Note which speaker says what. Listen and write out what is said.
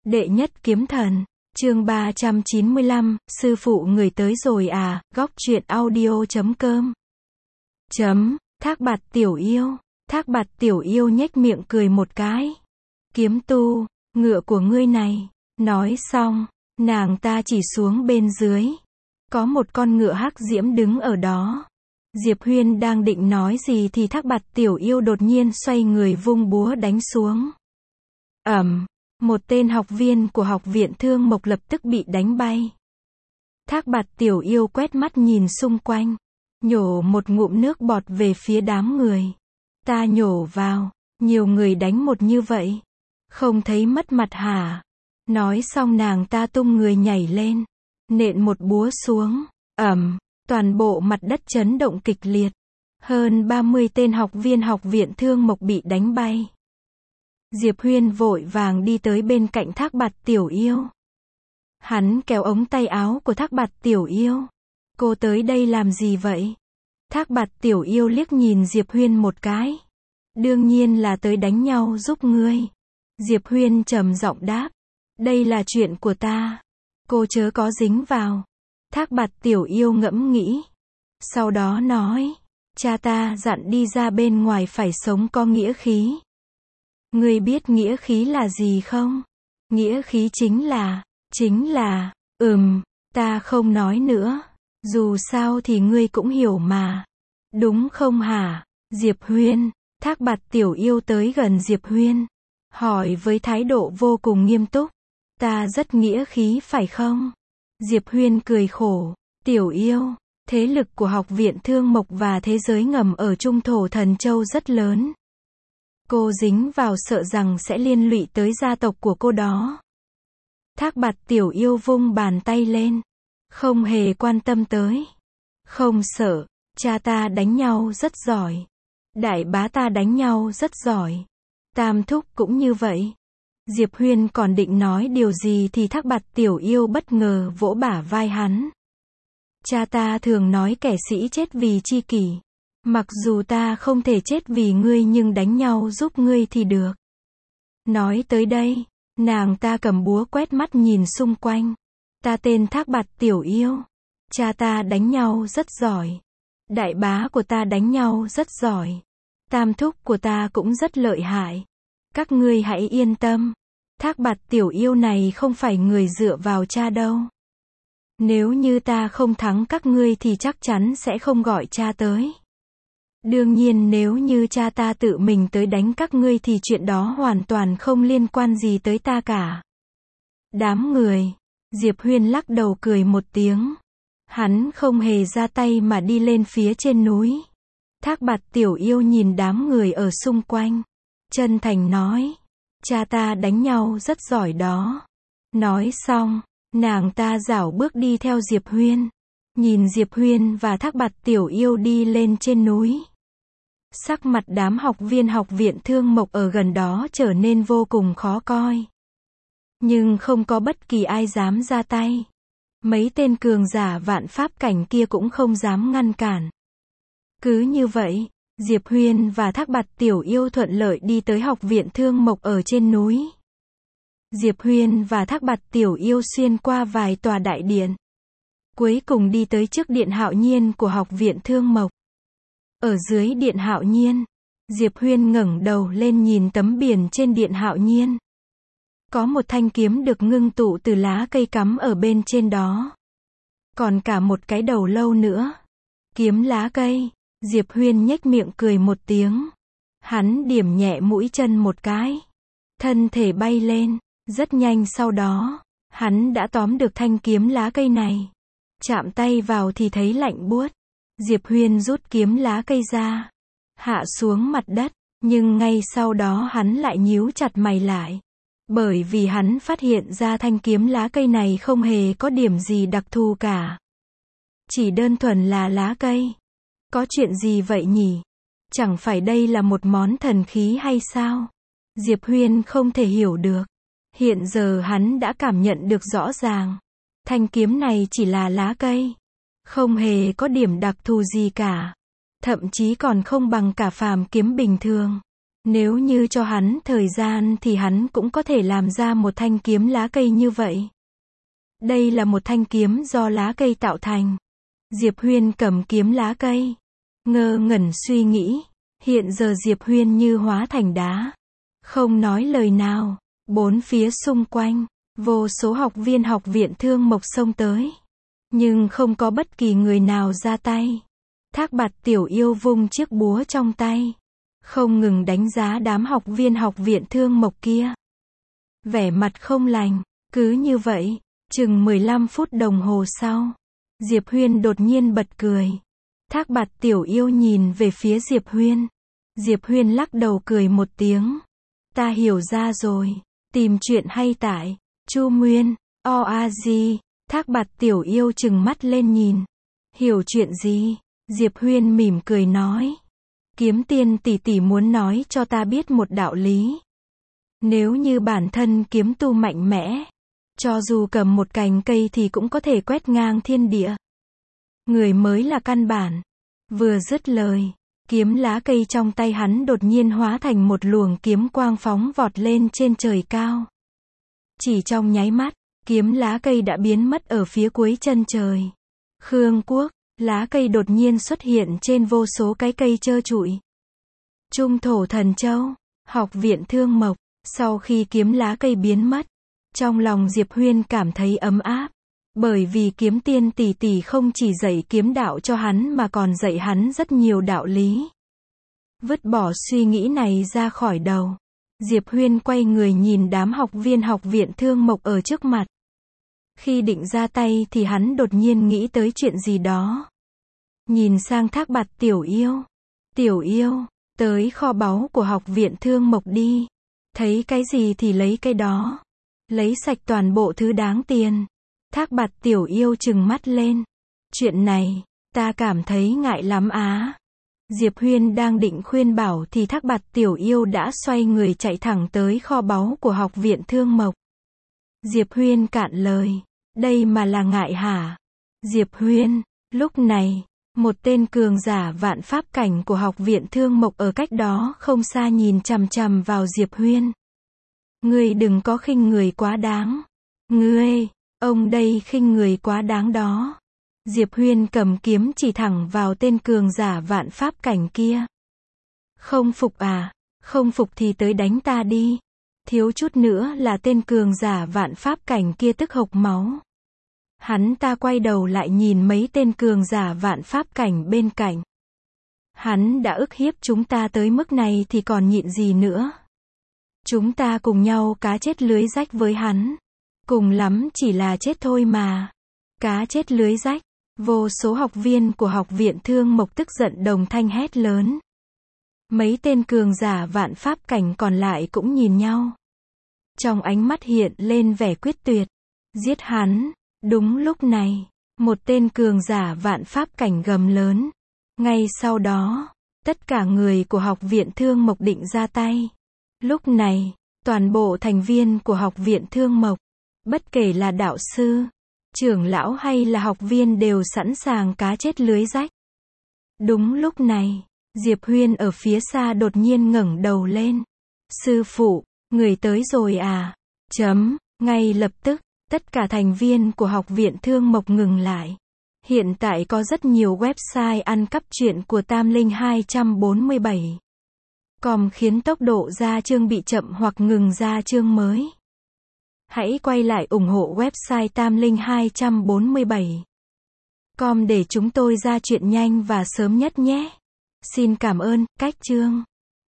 Speaker 1: Đệ nhất kiếm thần, chương 395, sư phụ người tới rồi à, góc truyện audio.com. Thác Bạt tiểu yêu. Thác Bạt tiểu yêu nhếch miệng cười một cái. Kiếm tu, ngựa của ngươi này. Nói xong, nàng ta chỉ xuống bên dưới. Có một con ngựa hắc diễm đứng ở đó. Diệp Huyên đang định nói gì thì Thác Bạt tiểu yêu đột nhiên xoay người vung búa đánh xuống. Một tên học viên của học viện Thương Mộc lập tức bị đánh bay. Thác Bạt tiểu yêu quét mắt nhìn xung quanh, nhổ một ngụm nước bọt về phía đám người. Ta nhổ vào, nhiều người đánh một như vậy, không thấy mất mặt hả? Nói xong nàng ta tung người nhảy lên, nện một búa xuống, toàn bộ mặt đất chấn động kịch liệt. Hơn 30 tên học viên học viện Thương Mộc bị đánh bay. Diệp Huyên vội vàng đi tới bên cạnh Thác Bạt tiểu yêu. Hắn kéo ống tay áo của Thác Bạt tiểu yêu. Cô tới đây làm gì vậy? Thác Bạt tiểu yêu liếc nhìn Diệp Huyên một cái. Đương nhiên là tới đánh nhau giúp ngươi. Diệp Huyên trầm giọng đáp. Đây là chuyện của ta. Cô chớ có dính vào. Thác Bạt tiểu yêu ngẫm nghĩ. Sau đó nói. Cha ta dặn đi ra bên ngoài phải sống có nghĩa khí. Ngươi biết nghĩa khí là gì không? Nghĩa khí chính là, ta không nói nữa. Dù sao thì ngươi cũng hiểu mà. Đúng không hả? Diệp Huyên. Thác Bạt tiểu yêu tới gần Diệp Huyên. Hỏi với thái độ vô cùng nghiêm túc. Ta rất nghĩa khí phải không? Diệp Huyên cười khổ. Tiểu yêu, thế lực của học viện Thương Mộc và thế giới ngầm ở Trung Thổ Thần Châu rất lớn. Cô dính vào sợ rằng sẽ liên lụy tới gia tộc của cô đó. Thác Bạt tiểu yêu vung bàn tay lên. Không hề quan tâm tới. Không sợ, cha ta đánh nhau rất giỏi. Đại bá ta đánh nhau rất giỏi. Tam thúc cũng như vậy. Diệp Huyên còn định nói điều gì thì Thác Bạt tiểu yêu bất ngờ vỗ bả vai hắn. Cha ta thường nói kẻ sĩ chết vì chi kỷ. Mặc dù ta không thể chết vì ngươi nhưng đánh nhau giúp ngươi thì được. Nói tới đây, nàng ta cầm búa quét mắt nhìn xung quanh. Ta tên Thác Bạt tiểu yêu. Cha ta đánh nhau rất giỏi. Đại bá của ta đánh nhau rất giỏi. Tam thúc của ta cũng rất lợi hại. Các ngươi hãy yên tâm. Thác Bạt tiểu yêu này không phải người dựa vào cha đâu. Nếu như ta không thắng các ngươi thì chắc chắn sẽ không gọi cha tới. Đương nhiên nếu như cha ta tự mình tới đánh các ngươi thì chuyện đó hoàn toàn không liên quan gì tới ta cả. Đám người. Diệp Huyên lắc đầu cười một tiếng. Hắn không hề ra tay mà đi lên phía trên núi. Thác Bạt tiểu yêu nhìn đám người ở xung quanh. Chân thành nói. Cha ta đánh nhau rất giỏi đó. Nói xong, nàng ta rảo bước đi theo Diệp Huyên. Nhìn Diệp Huyên và Thác Bạt tiểu yêu đi lên trên núi. Sắc mặt đám học viên học viện Thương Mộc ở gần đó trở nên vô cùng khó coi. Nhưng không có bất kỳ ai dám ra tay. Mấy tên cường giả vạn pháp cảnh kia cũng không dám ngăn cản. Cứ như vậy, Diệp Huyên và Thác Bạt tiểu yêu thuận lợi đi tới học viện Thương Mộc ở trên núi. Diệp Huyên và Thác Bạt tiểu yêu xuyên qua vài tòa đại điện. Cuối cùng đi tới trước điện Hạo Nhiên của học viện Thương Mộc. Ở dưới điện Hạo Nhiên, Diệp Huyên ngẩng đầu lên nhìn tấm biển trên điện Hạo Nhiên. Có một thanh kiếm được ngưng tụ từ lá cây cắm ở bên trên đó. Còn cả một cái đầu lâu nữa. Kiếm lá cây. Diệp Huyên nhếch miệng cười một tiếng. Hắn điểm nhẹ mũi chân một cái. Thân thể bay lên. Rất nhanh sau đó, hắn đã tóm được thanh kiếm lá cây này. Chạm tay vào thì thấy lạnh buốt. Diệp Huyên rút kiếm lá cây ra. Hạ xuống mặt đất. Nhưng ngay sau đó hắn lại nhíu chặt mày lại. Bởi vì hắn phát hiện ra thanh kiếm lá cây này không hề có điểm gì đặc thù cả. Chỉ đơn thuần là lá cây. Có chuyện gì vậy nhỉ? Chẳng phải đây là một món thần khí hay sao? Diệp Huyên không thể hiểu được. Hiện giờ hắn đã cảm nhận được rõ ràng. Thanh kiếm này chỉ là lá cây. Không hề có điểm đặc thù gì cả. Thậm chí còn không bằng cả phàm kiếm bình thường. Nếu như cho hắn thời gian thì hắn cũng có thể làm ra một thanh kiếm lá cây như vậy. Đây là một thanh kiếm do lá cây tạo thành. Diệp Huyên cầm kiếm lá cây, ngơ ngẩn suy nghĩ. Hiện giờ Diệp Huyên như hóa thành đá, không nói lời nào. Bốn phía xung quanh, vô số học viên học viện Thương Mộc xông tới, nhưng không có bất kỳ người nào ra tay. Thác Bạt Tiểu Yêu vung chiếc búa trong tay, không ngừng đánh giá đám học viên học viện Thương Mộc kia. Vẻ mặt không lành. Cứ như vậy, chừng 15 phút đồng hồ sau, Diệp Huyên đột nhiên bật cười. Thác Bạt Tiểu Yêu nhìn về phía Diệp Huyên. Diệp Huyên lắc đầu cười một tiếng. Ta hiểu ra rồi. Tìm chuyện hay tại Chu Nguyên, OAZ. Thác Bạt Tiểu Yêu trừng mắt lên nhìn. Hiểu chuyện gì? Diệp Huyên mỉm cười nói. Kiếm Tiên tỷ tỷ muốn nói cho ta biết một đạo lý. Nếu như bản thân kiếm tu mạnh mẽ, cho dù cầm một cành cây thì cũng có thể quét ngang thiên địa. Người mới là căn bản. Vừa dứt lời, kiếm lá cây trong tay hắn đột nhiên hóa thành một luồng kiếm quang phóng vọt lên trên trời cao. Chỉ trong nháy mắt, kiếm lá cây đã biến mất ở phía cuối chân trời. Khương Quốc, lá cây đột nhiên xuất hiện trên vô số cái cây trơ trụi. Trung Thổ Thần Châu, học viện Thương Mộc. Sau khi kiếm lá cây biến mất, trong lòng Diệp Huyên cảm thấy ấm áp. Bởi vì kiếm tiên tỷ tỷ không chỉ dạy kiếm đạo cho hắn mà còn dạy hắn rất nhiều đạo lý. Vứt bỏ suy nghĩ này ra khỏi đầu, Diệp Huyên quay người nhìn đám học viên học viện Thương Mộc ở trước mặt. Khi định ra tay thì hắn đột nhiên nghĩ tới chuyện gì đó. Nhìn sang Thác Bạt Tiểu Yêu. Tiểu Yêu, tới kho báu của học viện Thương Mộc đi. Thấy cái gì thì lấy cái đó. Lấy sạch toàn bộ thứ đáng tiền. Thác Bạt Tiểu Yêu trừng mắt lên. Chuyện này, ta cảm thấy ngại lắm á. Diệp Huyên đang định khuyên bảo thì Thác Bạt Tiểu Yêu đã xoay người chạy thẳng tới kho báu của học viện Thương Mộc. Diệp Huyên cạn lời. Đây mà là ngại hả? Diệp Huyên, lúc này, một tên cường giả vạn pháp cảnh của học viện Thương Mộc ở cách đó không xa nhìn chằm chằm vào Diệp Huyên. Ngươi đừng có khinh người quá đáng. Ngươi, ông đây khinh người quá đáng đó. Diệp Huyên cầm kiếm chỉ thẳng vào tên cường giả vạn pháp cảnh kia. Không phục à? Không phục thì tới đánh ta đi. Thiếu chút nữa là tên cường giả vạn pháp cảnh kia tức hộc máu. Hắn ta quay đầu lại nhìn mấy tên cường giả vạn pháp cảnh bên cạnh. Hắn đã ức hiếp chúng ta tới mức này thì còn nhịn gì nữa. Chúng ta cùng nhau cá chết lưới rách với hắn. Cùng lắm chỉ là chết thôi mà. Cá chết lưới rách. Vô số học viên của học viện Thương Mộc tức giận đồng thanh hét lớn. Mấy tên cường giả vạn pháp cảnh còn lại cũng nhìn nhau. Trong ánh mắt hiện lên vẻ quyết tuyệt. Giết hắn. Đúng lúc này, một tên cường giả vạn pháp cảnh gầm lớn. Ngay sau đó, tất cả người của học viện Thương Mộc định ra tay. Lúc này, toàn bộ thành viên của học viện Thương Mộc, bất kể là đạo sư, trưởng lão hay là học viên đều sẵn sàng cá chết lưới rách. Đúng lúc này, Diệp Huyên ở phía xa đột nhiên ngẩng đầu lên. Sư phụ, người tới rồi à? Ngay lập tức, tất cả thành viên của học viện Thương Mộc ngừng lại. Hiện tại có rất nhiều website ăn cắp truyện của Tam Linh 247. Khiến tốc độ ra chương bị chậm hoặc ngừng ra chương mới. Hãy quay lại ủng hộ website Tam Linh 247. Để chúng tôi ra chuyện nhanh và sớm nhất nhé. Xin cảm ơn, cách chương.